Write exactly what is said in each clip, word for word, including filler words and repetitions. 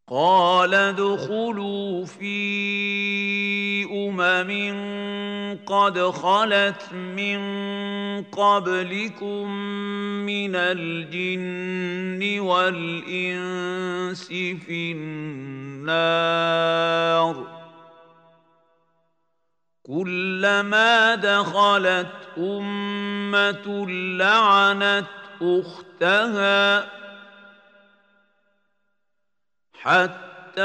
قال ادخلوا في أمم قد خلت من قبلكم من الجن والإنس في النار كلما دخلت أمة لعنت أختها حتى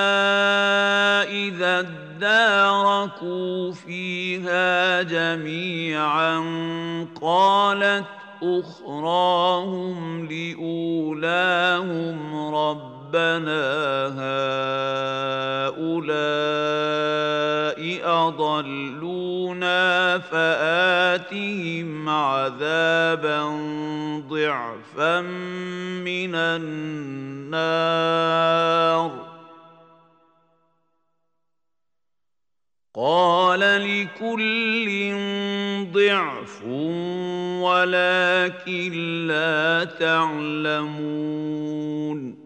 إذا اداركوا فيها جميعا قالت أخراهم لأولاهم ربنا هؤلاء أضلونا فآتهم عذابا ضعفا من النار قال لكل ضعف ولكن لا تعلمون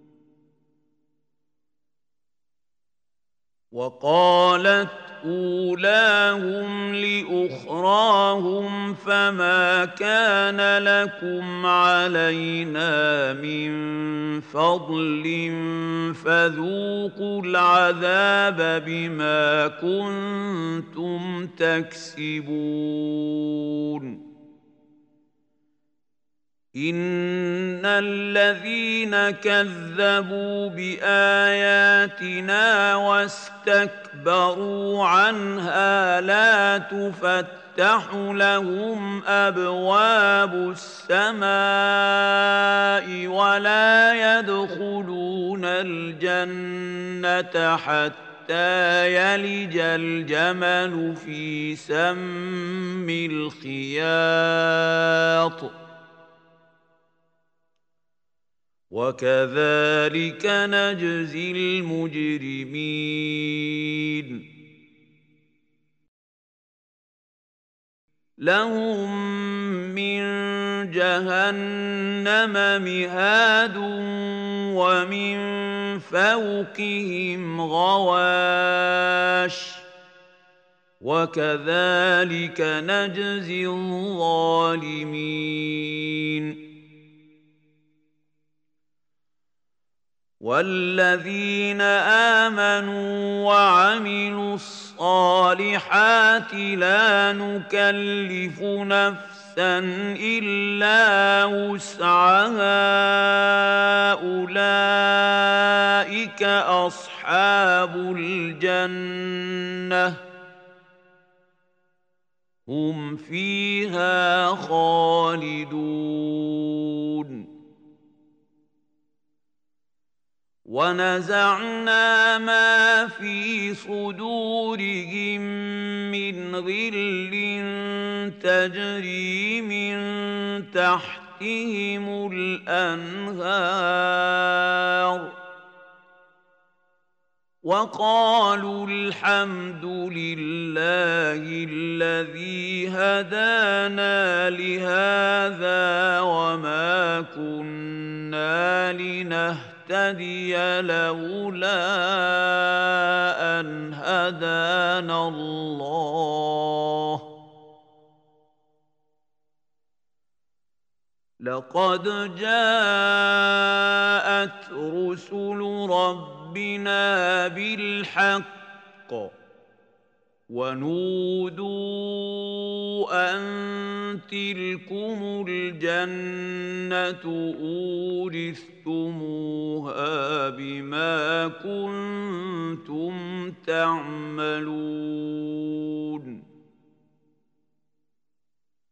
وقالت أولاهم لأخراهم فما كان لكم علينا من فضل فذوقوا العذاب بما كنتم تكسبون إن الذين كذبوا بآياتنا واستكبروا عنها لا تفتح لهم أبواب السماء ولا يدخلون الجنة حتى يلج الجمل في سم الخياط وكذلك نجزي المجرمين لهم من جهنم مهاد ومن فوقهم غواش وكذلك نجزي الظالمين والذين آمنوا وعملوا الصالحات لا نكلف نفسا إلا وسعها أولئك أصحاب الجنة هم فيها خالدون ونزعنا ما في صدورهم من غل تجري من تحتهم الأنهار وقالوا الحمد لله الذي هدانا لهذا وما كنا لنهتدي تهتدي لولا أن هدانا الله لقد جاءت رسل ربنا بالحق ونودوا أن تلكم الجنة أورثتموها بما كنتم تعملون